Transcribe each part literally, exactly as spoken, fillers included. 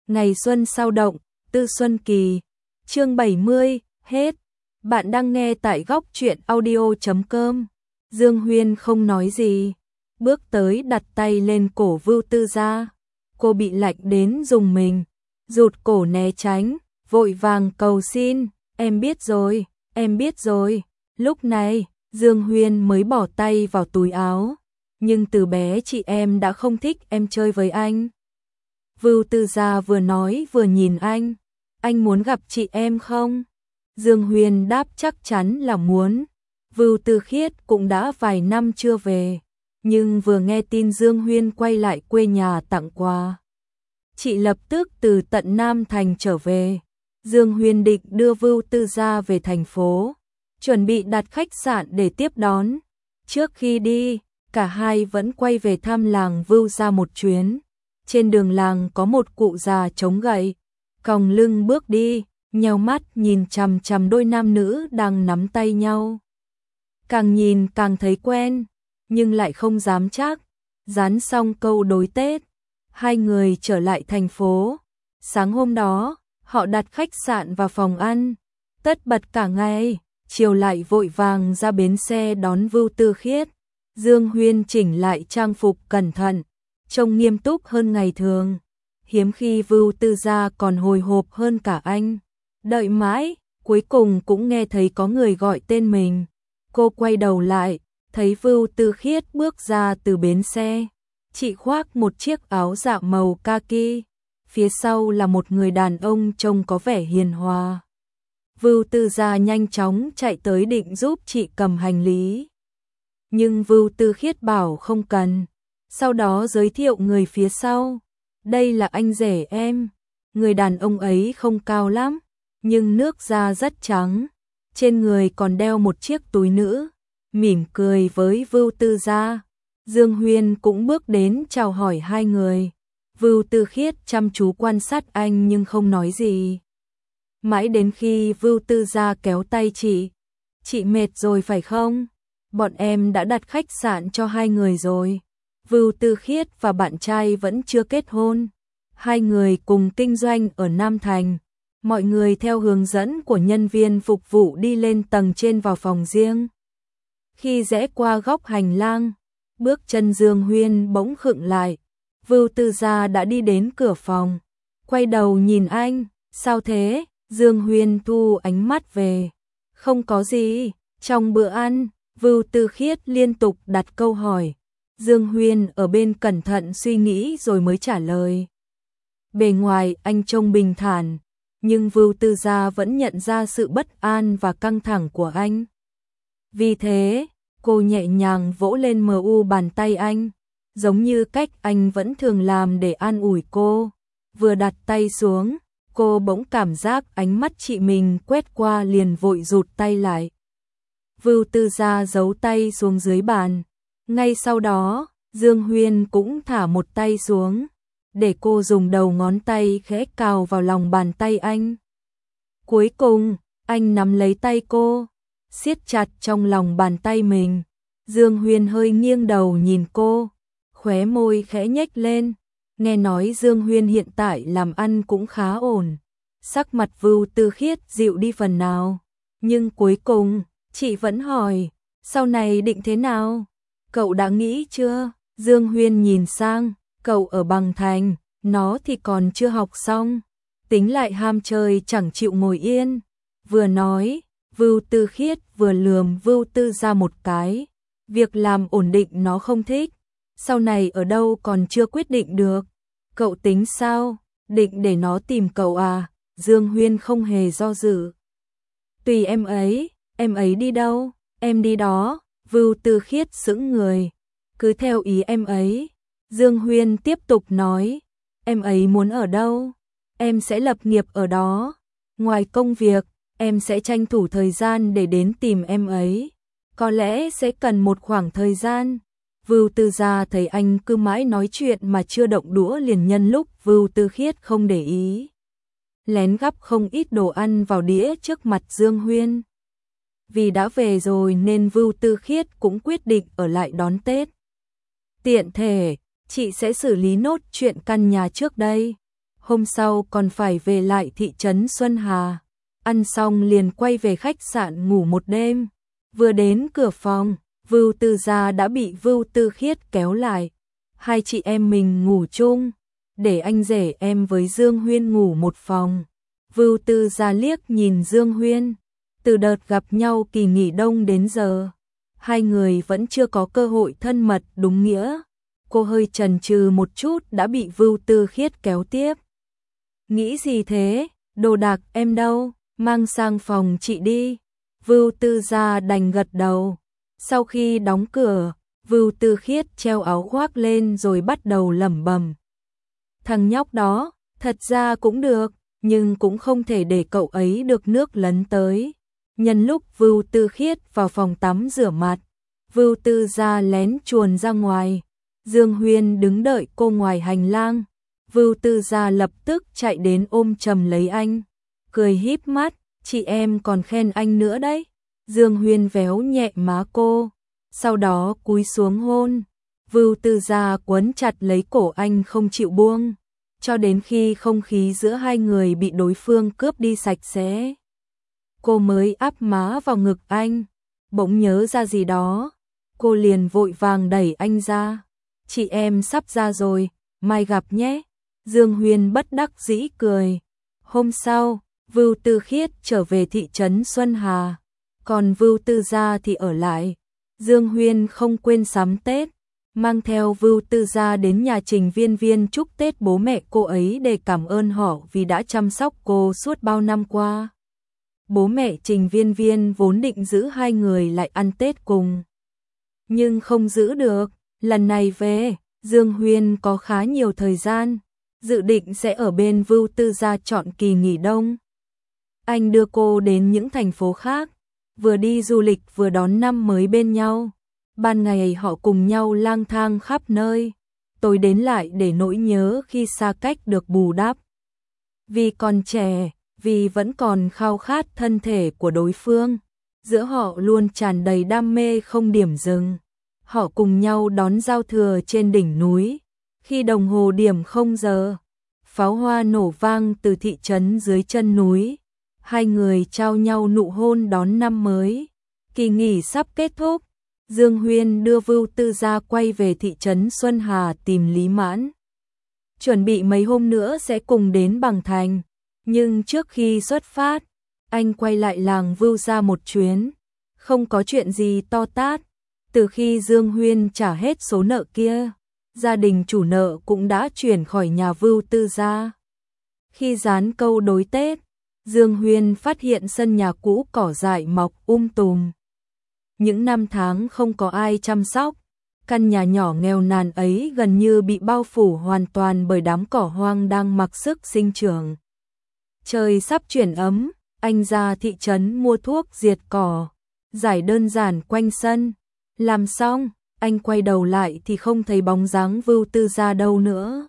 Ngày xuân sao động, Tư Xuân Kỳ. Chương bảy mươi, hết. Bạn đang nghe tại góc truyện audio chấm com. Dương Huyên không nói gì, bước tới đặt tay lên cổ Vưu Tư Gia. Cô bị lạnh đến rùng mình, rụt cổ né tránh, vội vàng cầu xin, "Em biết rồi, em biết rồi." Lúc này, Dương Huyên mới bỏ tay vào túi áo, "Nhưng từ bé chị em đã không thích em chơi với anh." Vưu Tư Gia vừa nói vừa nhìn anh, "Anh muốn gặp chị em không?" Dương Huyên đáp chắc chắn là muốn. Vưu Tư Khiết cũng đã vài năm chưa về, nhưng vừa nghe tin Dương Huyên quay lại quê nhà tặng quà, chị lập tức từ tận Nam Thành trở về. Dương Huyên định đưa Vưu Tư Gia về thành phố, chuẩn bị đặt khách sạn để tiếp đón. Trước khi đi, cả hai vẫn quay về thăm làng Vưu Gia một chuyến. Trên đường làng có một cụ già chống gậy, còng lưng bước đi, nheo mắt nhìn chằm chằm đôi nam nữ đang nắm tay nhau. Càng nhìn càng thấy quen, nhưng lại không dám chắc. Dán xong câu đối Tết, hai người trở lại thành phố. Sáng hôm đó, họ đặt khách sạn và phòng ăn, tất bật cả ngày, chiều lại vội vàng ra bến xe đón Vưu Tư Khiết. Dương Huyên chỉnh lại trang phục cẩn thận, trông nghiêm túc hơn ngày thường. Hiếm khi Vưu Tư Gia còn hồi hộp hơn cả anh. Đợi mãi, cuối cùng cũng nghe thấy có người gọi tên mình. Cô quay đầu lại, thấy Vưu Tư Khiết bước ra từ bến xe. Chị khoác một chiếc áo dạ màu kaki, phía sau là một người đàn ông trông có vẻ hiền hòa. Vưu Tư Gia nhanh chóng chạy tới định giúp chị cầm hành lý, nhưng Vưu Tư Khiết bảo không cần. Sau đó giới thiệu người phía sau, "Đây là anh rể em." Người đàn ông ấy không cao lắm, nhưng nước da rất trắng, trên người còn đeo một chiếc túi nữ, mỉm cười với Vưu Tư Gia. Dương Huyên cũng bước đến chào hỏi hai người. Vưu Tư Khiết chăm chú quan sát anh nhưng không nói gì. Mãi đến khi Vưu Tư Gia kéo tay chị, "Chị mệt rồi phải không? Bọn em đã đặt khách sạn cho hai người rồi." Vưu Tư Khiết và bạn trai vẫn chưa kết hôn. Hai người cùng kinh doanh ở Nam Thành. Mọi người theo hướng dẫn của nhân viên phục vụ đi lên tầng trên vào phòng riêng. Khi rẽ qua góc hành lang, bước chân Dương Huyên bỗng khựng lại. Vưu Tư Gia đã đi đến cửa phòng, quay đầu nhìn anh, "Sao thế?" Dương Huyên thu ánh mắt về, "Không có gì." Trong bữa ăn, Vưu Tư Khiết liên tục đặt câu hỏi. Dương Huyên ở bên cẩn thận suy nghĩ rồi mới trả lời. Bề ngoài anh trông bình thản, nhưng Vưu Tư Gia vẫn nhận ra sự bất an và căng thẳng của anh. Vì thế, cô nhẹ nhàng vỗ lên mờ u bàn tay anh, giống như cách anh vẫn thường làm để an ủi cô. Vừa đặt tay xuống, cô bỗng cảm giác ánh mắt chị mình quét qua liền vội rụt tay lại. Vưu Tư Gia giấu tay xuống dưới bàn. Ngay sau đó, Dương Huyên cũng thả một tay xuống, để cô dùng đầu ngón tay khẽ cào vào lòng bàn tay anh. Cuối cùng, anh nắm lấy tay cô, siết chặt trong lòng bàn tay mình. Dương Huyên hơi nghiêng đầu nhìn cô, khóe môi khẽ nhếch lên. Nghe nói Dương Huyên hiện tại làm ăn cũng khá ổn. Sắc mặt Vưu Tư Khiết dịu đi phần nào. Nhưng cuối cùng, chị vẫn hỏi, "Sau này định thế nào? Cậu đã nghĩ chưa?" Dương Huyên nhìn sang, "Cậu ở Bằng Thành, nó thì còn chưa học xong, tính lại ham chơi chẳng chịu ngồi yên." Vừa nói, Vưu Tư Khiết vừa lườm Vưu Tư Gia một cái. Việc làm ổn định nó không thích, sau này ở đâu còn chưa quyết định được. "Cậu tính sao? Định để nó tìm cậu à?" Dương Huyên không hề do dự. "Tùy em ấy, em ấy đi đâu, em đi đó." Vưu Tư Khiết sững người, "Cứ theo ý em ấy." Dương Huyên tiếp tục nói, "Em ấy muốn ở đâu, em sẽ lập nghiệp ở đó. Ngoài công việc, em sẽ tranh thủ thời gian để đến tìm em ấy. Có lẽ sẽ cần một khoảng thời gian." Vưu Tư Gia thấy anh cứ mãi nói chuyện mà chưa động đũa liền nhân lúc Vưu Tư Khiết không để ý, lén gắp không ít đồ ăn vào đĩa trước mặt Dương Huyên. Vì đã về rồi nên Vưu Tư Khiết cũng quyết định ở lại đón Tết. "Tiện thể, chị sẽ xử lý nốt chuyện căn nhà trước đây. hôm sau còn phải về lại thị trấn Xuân Hà. Ăn xong liền quay về khách sạn ngủ một đêm. Vừa đến cửa phòng, Vưu Tư Gia đã bị Vưu Tư Khiết kéo lại. Hai chị em mình ngủ chung, để anh rể em với Dương Huyên ngủ một phòng. Vưu Tư Gia liếc nhìn Dương Huyên. Từ đợt gặp nhau kỳ nghỉ đông đến giờ, hai người vẫn chưa có cơ hội thân mật đúng nghĩa. Cô hơi chần chừ một chút đã bị Vưu Tư Khiết kéo tiếp. Nghĩ gì thế, đồ đạc em đâu, mang sang phòng chị đi. Vưu Tư Gia đành gật đầu. Sau khi đóng cửa, Vưu Tư Khiết treo áo khoác lên rồi bắt đầu lẩm bẩm. Thằng nhóc đó, thật ra cũng được, nhưng cũng không thể để cậu ấy được nước lấn tới. Nhân lúc Vưu Tư Khiết vào phòng tắm rửa mặt, Vưu Tư Gia lén chuồn ra ngoài. Dương Huyên đứng đợi cô ngoài hành lang. Vưu Tư Gia lập tức chạy đến ôm chầm lấy anh, cười híp mắt, chị em còn khen anh nữa đấy. Dương Huyên véo nhẹ má cô, sau đó cúi xuống hôn. Vưu Tư Gia quấn chặt lấy cổ anh không chịu buông, cho đến khi không khí giữa hai người bị đối phương cướp đi sạch sẽ. Cô mới áp má vào ngực anh, bỗng nhớ ra gì đó, cô liền vội vàng đẩy anh ra. Chị em sắp ra rồi, mai gặp nhé. Dương Huyên bất đắc dĩ cười. Hôm sau, Vưu Tư Khiết trở về thị trấn Xuân Hà, còn Vưu Tư Gia thì ở lại. Dương Huyên không quên sắm Tết, mang theo Vưu Tư Gia đến nhà Trình Viên Viên chúc Tết bố mẹ cô ấy để cảm ơn họ vì đã chăm sóc cô suốt bao năm qua. Bố mẹ Trình Viên Viên vốn định giữ hai người lại ăn Tết cùng, nhưng không giữ được. Lần này về, Dương Huyên có khá nhiều thời gian, dự định sẽ ở bên Vưu Tư Gia chọn kỳ nghỉ đông. Anh đưa cô đến những thành phố khác, vừa đi du lịch vừa đón năm mới bên nhau. Ban ngày họ cùng nhau lang thang khắp nơi, tối đến lại để nỗi nhớ khi xa cách được bù đắp. Vì còn trẻ, vì vẫn còn khao khát thân thể của đối phương, giữa họ luôn tràn đầy đam mê không điểm dừng. Họ cùng nhau đón giao thừa trên đỉnh núi. Khi đồng hồ điểm không giờ, pháo hoa nổ vang từ thị trấn dưới chân núi. Hai người trao nhau nụ hôn đón năm mới. Kỳ nghỉ sắp kết thúc, Dương Huyên đưa Vưu Tư Gia quay về thị trấn Xuân Hà tìm Lý Mãn. Chuẩn bị mấy hôm nữa sẽ cùng đến Bằng Thành, nhưng trước khi xuất phát, anh quay lại làng Vưu gia một chuyến. Không có chuyện gì to tát. Từ khi Dương Huyên trả hết số nợ kia, gia đình chủ nợ cũng đã chuyển khỏi nhà Vưu Tư Gia. Khi dán câu đối Tết, Dương Huyên phát hiện sân nhà cũ cỏ dại mọc um tùm. Những năm tháng không có ai chăm sóc, căn nhà nhỏ nghèo nàn ấy gần như bị bao phủ hoàn toàn bởi đám cỏ hoang đang mặc sức sinh trưởng. Trời sắp chuyển ấm, anh ra thị trấn mua thuốc diệt cỏ, rải đơn giản quanh sân. Làm xong, anh quay đầu lại thì không thấy bóng dáng Vưu Tư Gia đâu nữa.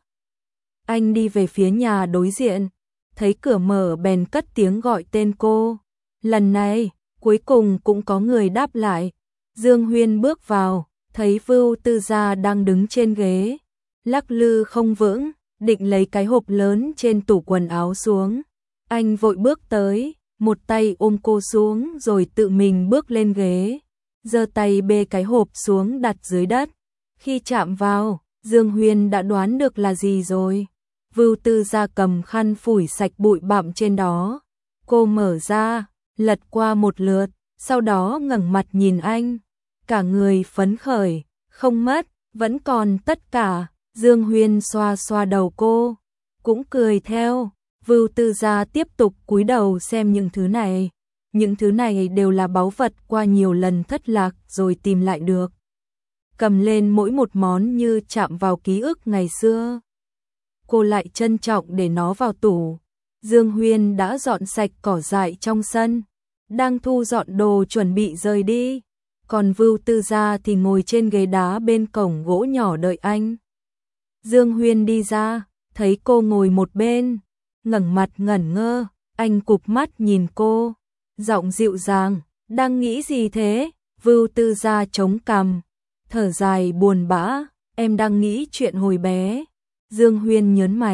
Anh đi về phía nhà đối diện, thấy cửa mở bèn cất tiếng gọi tên cô. Lần này, cuối cùng cũng có người đáp lại. Dương Huyên bước vào, thấy Vưu Tư Gia đang đứng trên ghế, lắc lư không vững, định lấy cái hộp lớn trên tủ quần áo xuống. Anh vội bước tới, một tay ôm cô xuống rồi tự mình bước lên ghế, giơ tay bê cái hộp xuống đặt dưới đất. Khi chạm vào, Dương Huyên đã đoán được là gì rồi. Vưu Tư Gia cầm khăn phủi sạch bụi bặm trên đó. Cô mở ra, lật qua một lượt, sau đó ngẩng mặt nhìn anh. Cả người phấn khởi, không mất, vẫn còn tất cả. Dương Huyên xoa xoa đầu cô, cũng cười theo. Vưu Tư Gia tiếp tục cúi đầu xem những thứ này. Những thứ này đều là báu vật qua nhiều lần thất lạc rồi tìm lại được. Cầm lên mỗi một món như chạm vào ký ức ngày xưa. Cô lại trân trọng để nó vào tủ. Dương Huyên đã dọn sạch cỏ dại trong sân, đang thu dọn đồ chuẩn bị rời đi. Còn Vưu Tư Gia thì ngồi trên ghế đá bên cổng gỗ nhỏ đợi anh. Dương Huyên đi ra, thấy cô ngồi một bên, ngẩng mặt ngẩn ngơ, anh cụp mắt nhìn cô, giọng dịu dàng, đang nghĩ gì thế? Vưu Tư Gia chống cằm, thở dài buồn bã, em đang nghĩ chuyện hồi bé. Dương Huyên nhớn mày,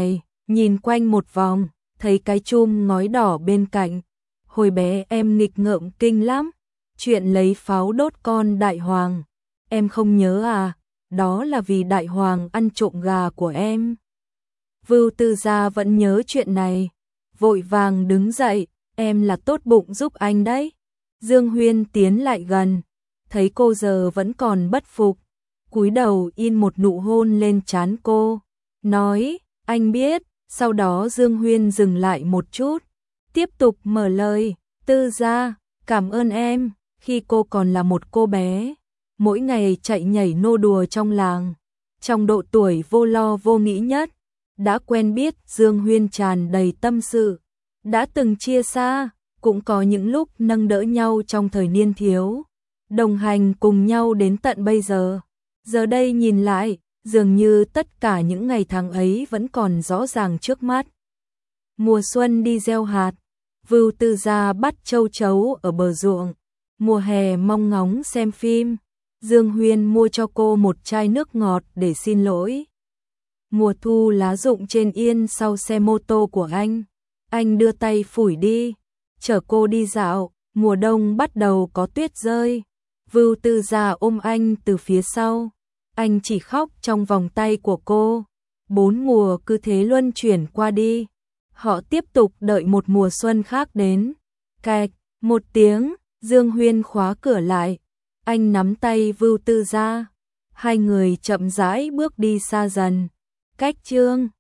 nhìn quanh một vòng, thấy cái chum ngói đỏ bên cạnh. Hồi bé em nghịch ngợm kinh lắm, chuyện lấy pháo đốt con đại hoàng. Em không nhớ à, đó là vì đại hoàng ăn trộm gà của em. Vưu Tư Gia vẫn nhớ chuyện này, vội vàng đứng dậy, em là tốt bụng giúp anh đấy. Dương Huyên tiến lại gần, thấy cô giờ vẫn còn bất phục, cúi đầu in một nụ hôn lên trán cô, nói, anh biết. Sau đó Dương Huyên dừng lại một chút, tiếp tục mở lời, Tư Gia, cảm ơn em, khi cô còn là một cô bé, mỗi ngày chạy nhảy nô đùa trong làng, trong độ tuổi vô lo vô nghĩ nhất, đã quen biết Dương Huyên tràn đầy tâm sự, đã từng chia xa, cũng có những lúc nâng đỡ nhau trong thời niên thiếu, đồng hành cùng nhau đến tận bây giờ. Giờ đây nhìn lại, dường như tất cả những ngày tháng ấy vẫn còn rõ ràng trước mắt. Mùa xuân đi gieo hạt, Vưu Tư Gia bắt châu chấu ở bờ ruộng, mùa hè mong ngóng xem phim, Dương Huyên mua cho cô một chai nước ngọt để xin lỗi. Mùa thu lá rụng trên yên sau xe mô tô của anh, anh đưa tay phủi đi, chở cô đi dạo, mùa đông bắt đầu có tuyết rơi, Vưu Tư Gia ôm anh từ phía sau, anh chỉ khóc trong vòng tay của cô, bốn mùa cứ thế luân chuyển qua đi, họ tiếp tục đợi một mùa xuân khác đến, cạch, một tiếng, Dương Huyên khóa cửa lại, anh nắm tay Vưu Tư Gia, hai người chậm rãi bước đi xa dần, cách chương